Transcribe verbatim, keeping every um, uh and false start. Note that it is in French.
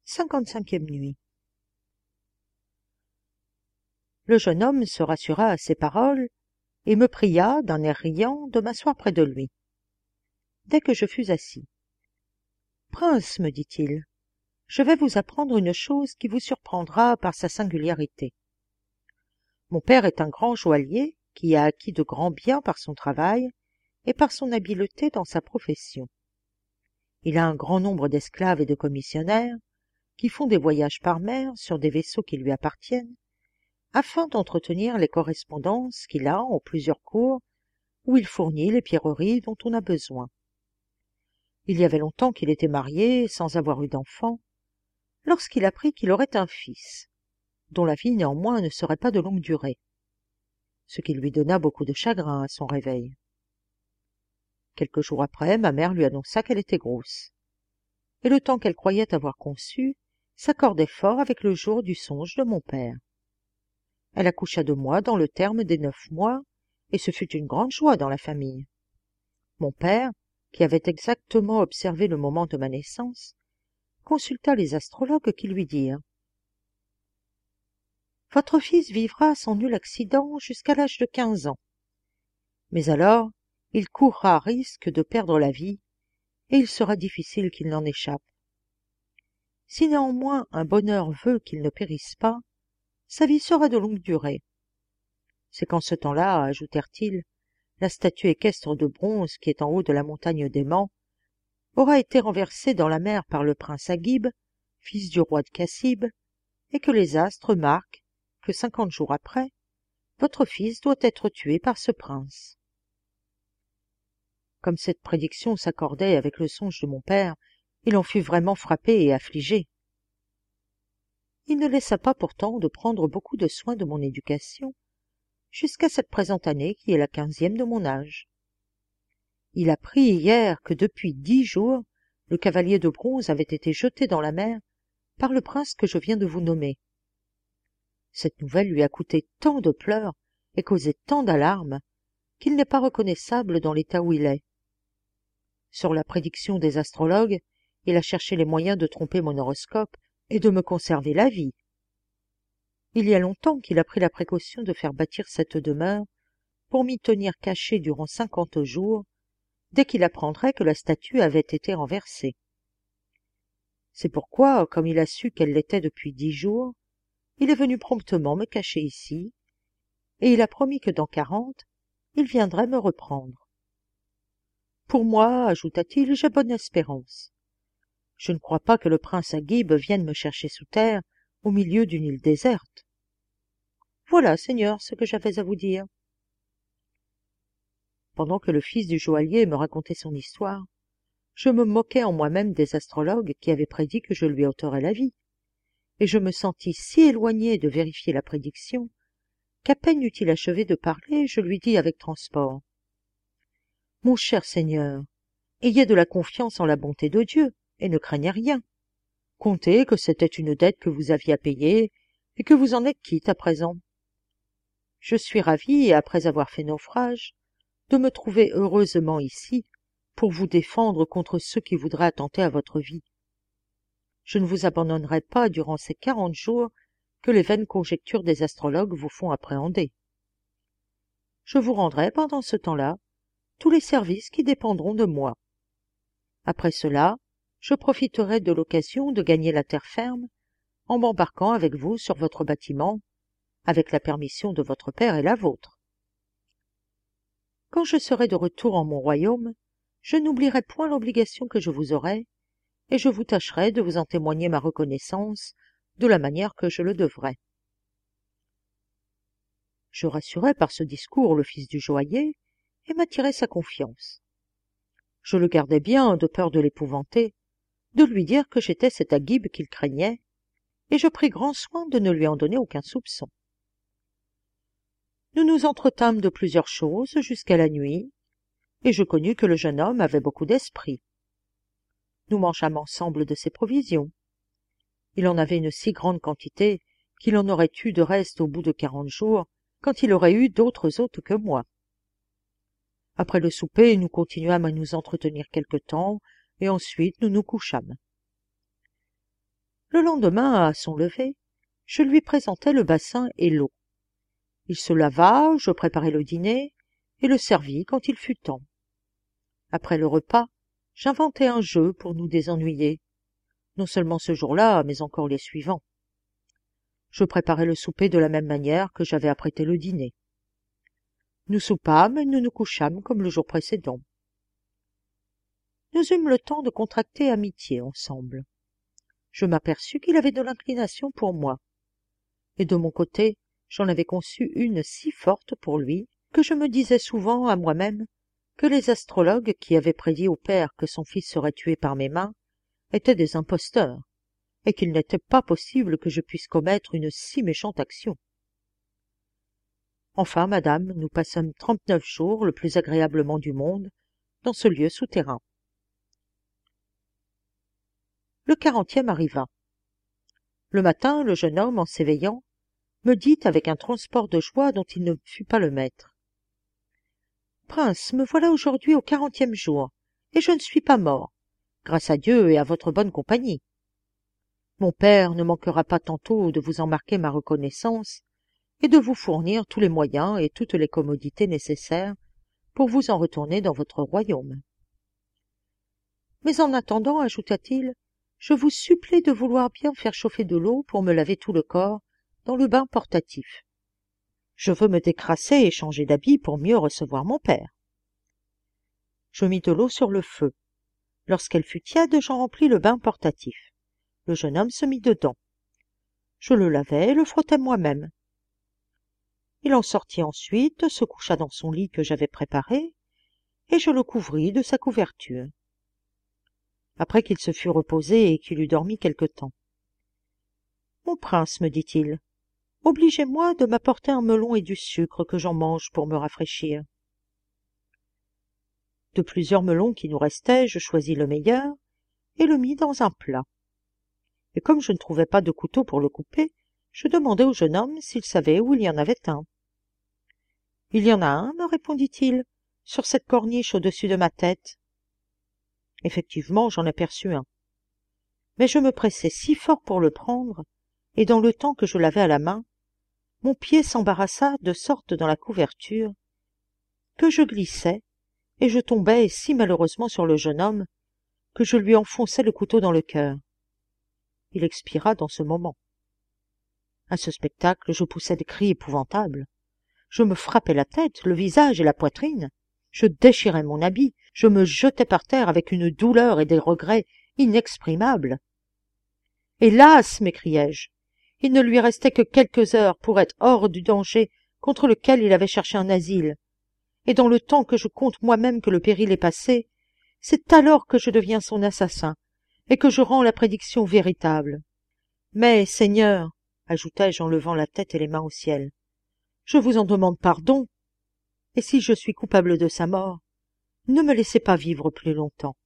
cinquante-cinquième nuit. Le jeune homme se rassura à ces paroles et me pria, d'un air riant, de m'asseoir près de lui. Dès que je fus assis, « Prince, me dit-il, je vais vous apprendre une chose qui vous surprendra par sa singularité. Mon père est un grand joaillier qui a acquis de grands biens par son travail et par son habileté dans sa profession. Il a un grand nombre d'esclaves et de commissionnaires qui font des voyages par mer sur des vaisseaux qui lui appartiennent, afin d'entretenir les correspondances qu'il a en plusieurs cours où il fournit les pierreries dont on a besoin. Il y avait longtemps qu'il était marié, sans avoir eu d'enfant, lorsqu'il apprit qu'il aurait un fils, dont la vie néanmoins ne serait pas de longue durée, ce qui lui donna beaucoup de chagrin à son réveil. Quelques jours après, ma mère lui annonça qu'elle était grosse, et le temps qu'elle croyait avoir conçu s'accordait fort avec le jour du songe de mon père. Elle accoucha de moi dans le terme des neuf mois, et ce fut une grande joie dans la famille. Mon père, qui avait exactement observé le moment de ma naissance, consulta les astrologues qui lui dirent « Votre fils vivra sans nul accident jusqu'à l'âge de quinze ans. Mais alors, il courra risque de perdre la vie, et il sera difficile qu'il n'en échappe. Si néanmoins un bonheur veut qu'il ne périsse pas, sa vie sera de longue durée. C'est qu'en ce temps-là, ajoutèrent-ils, la statue équestre de bronze qui est en haut de la montagne d'Aimant aura été renversée dans la mer par le prince Aghib, fils du roi de Cassib, et que les astres marquent que cinquante jours après, votre fils doit être tué par ce prince. » Comme cette prédiction s'accordait avec le songe de mon père, il en fut vraiment frappé et affligé. Il ne laissa pas pourtant de prendre beaucoup de soin de mon éducation, jusqu'à cette présente année qui est la quinzième de mon âge. Il apprit hier que depuis dix jours, le cavalier de bronze avait été jeté dans la mer par le prince que je viens de vous nommer. Cette nouvelle lui a coûté tant de pleurs et causé tant d'alarmes qu'il n'est pas reconnaissable dans l'état où il est. Sur la prédiction des astrologues, il a cherché les moyens de tromper mon horoscope et de me conserver la vie. Il y a longtemps qu'il a pris la précaution de faire bâtir cette demeure pour m'y tenir caché durant cinquante jours, dès qu'il apprendrait que la statue avait été renversée. C'est pourquoi, comme il a su qu'elle l'était depuis dix jours, il est venu promptement me cacher ici, et il a promis que dans quarante, il viendrait me reprendre. Pour moi, ajouta-t-il, j'ai bonne espérance. Je ne crois pas que le prince Aghib vienne me chercher sous terre, au milieu d'une île déserte. Voilà, Seigneur, ce que j'avais à vous dire. Pendant que le fils du joaillier me racontait son histoire, je me moquais en moi-même des astrologues qui avaient prédit que je lui ôterais la vie, et je me sentis si éloigné de vérifier la prédiction qu'à peine eut-il achevé de parler, je lui dis avec transport « Mon cher Seigneur, ayez de la confiance en la bonté de Dieu, et ne craignez rien. Comptez que c'était une dette que vous aviez à payer, et que vous en êtes quitte à présent. Je suis ravi, après avoir fait naufrage, de me trouver heureusement ici pour vous défendre contre ceux qui voudraient attenter à votre vie. Je ne vous abandonnerai pas durant ces quarante jours que les vaines conjectures des astrologues vous font appréhender. Je vous rendrai pendant ce temps-là tous les services qui dépendront de moi. Après cela, je profiterai de l'occasion de gagner la terre ferme en m'embarquant avec vous sur votre bâtiment, avec la permission de votre père et la vôtre. Quand je serai de retour en mon royaume, je n'oublierai point l'obligation que je vous aurai, et je vous tâcherai de vous en témoigner ma reconnaissance de la manière que je le devrai. » Je rassurai par ce discours le fils du joaillier et m'attirai sa confiance. Je le gardais bien de peur de l'épouvanter, de lui dire que j'étais cet Aghib qu'il craignait, et je pris grand soin de ne lui en donner aucun soupçon. Nous nous entretînmes de plusieurs choses jusqu'à la nuit, et je connus que le jeune homme avait beaucoup d'esprit. Nous mangeâmes ensemble de ses provisions. Il en avait une si grande quantité qu'il en aurait eu de reste au bout de quarante jours, quand il aurait eu d'autres hôtes que moi. Après le souper, nous continuâmes à nous entretenir quelque temps, et ensuite nous nous couchâmes. Le lendemain, à son lever, je lui présentai le bassin et l'eau. Il se lava, je préparai le dîner et le servis quand il fut temps. Après le repas, j'inventai un jeu pour nous désennuyer, non seulement ce jour-là, mais encore les suivants. Je préparai le souper de la même manière que j'avais apprêté le dîner. Nous soupâmes et nous nous couchâmes comme le jour précédent. Nous eûmes le temps de contracter amitié ensemble. Je m'aperçus qu'il avait de l'inclination pour moi, et de mon côté, j'en avais conçu une si forte pour lui que je me disais souvent à moi-même que les astrologues qui avaient prédit au père que son fils serait tué par mes mains étaient des imposteurs, et qu'il n'était pas possible que je puisse commettre une si méchante action. Enfin, madame, nous passâmes trente-neuf jours le plus agréablement du monde dans ce lieu souterrain. Le quarantième arriva. Le matin, le jeune homme, en s'éveillant, me dit avec un transport de joie dont il ne fut pas le maître. « Prince, me voilà aujourd'hui au quarantième jour, et je ne suis pas mort, grâce à Dieu et à votre bonne compagnie. Mon père ne manquera pas tantôt de vous en marquer ma reconnaissance et de vous fournir tous les moyens et toutes les commodités nécessaires pour vous en retourner dans votre royaume. Mais en attendant, ajouta-t-il, je vous supplie de vouloir bien faire chauffer de l'eau pour me laver tout le corps dans le bain portatif. Je veux me décrasser et changer d'habit pour mieux recevoir mon père. » Je mis de l'eau sur le feu. Lorsqu'elle fut tiède, j'en remplis le bain portatif. Le jeune homme se mit dedans. Je le lavai et le frottai moi-même. Il en sortit ensuite, se coucha dans son lit que j'avais préparé, et je le couvris de sa couverture. Après qu'il se fut reposé et qu'il eut dormi quelque temps. « Mon prince, me dit-il, obligez-moi de m'apporter un melon et du sucre que j'en mange pour me rafraîchir. » De plusieurs melons qui nous restaient, je choisis le meilleur et le mis dans un plat. Et comme je ne trouvais pas de couteau pour le couper, je demandai au jeune homme s'il savait où il y en avait un. « Il y en a un, me répondit-il, sur cette corniche au-dessus de ma tête. » Effectivement, j'en aperçus un. Mais je me pressai si fort pour le prendre, et dans le temps que je l'avais à la main, mon pied s'embarrassa de sorte dans la couverture que je glissai, et je tombai si malheureusement sur le jeune homme que je lui enfonçai le couteau dans le cœur. Il expira dans ce moment. À ce spectacle, je poussai des cris épouvantables. Je me frappai la tête, le visage et la poitrine. Je déchirai mon habit, je me jetai par terre avec une douleur et des regrets inexprimables. « Hélas !» m'écriai-je, il ne lui restait que quelques heures pour être hors du danger contre lequel il avait cherché un asile, et dans le temps que je compte moi-même que le péril est passé, c'est alors que je deviens son assassin, et que je rends la prédiction véritable. Mais, Seigneur, ajoutai-je en levant la tête et les mains au ciel, je vous en demande pardon, et si je suis coupable de sa mort, ne me laissez pas vivre plus longtemps.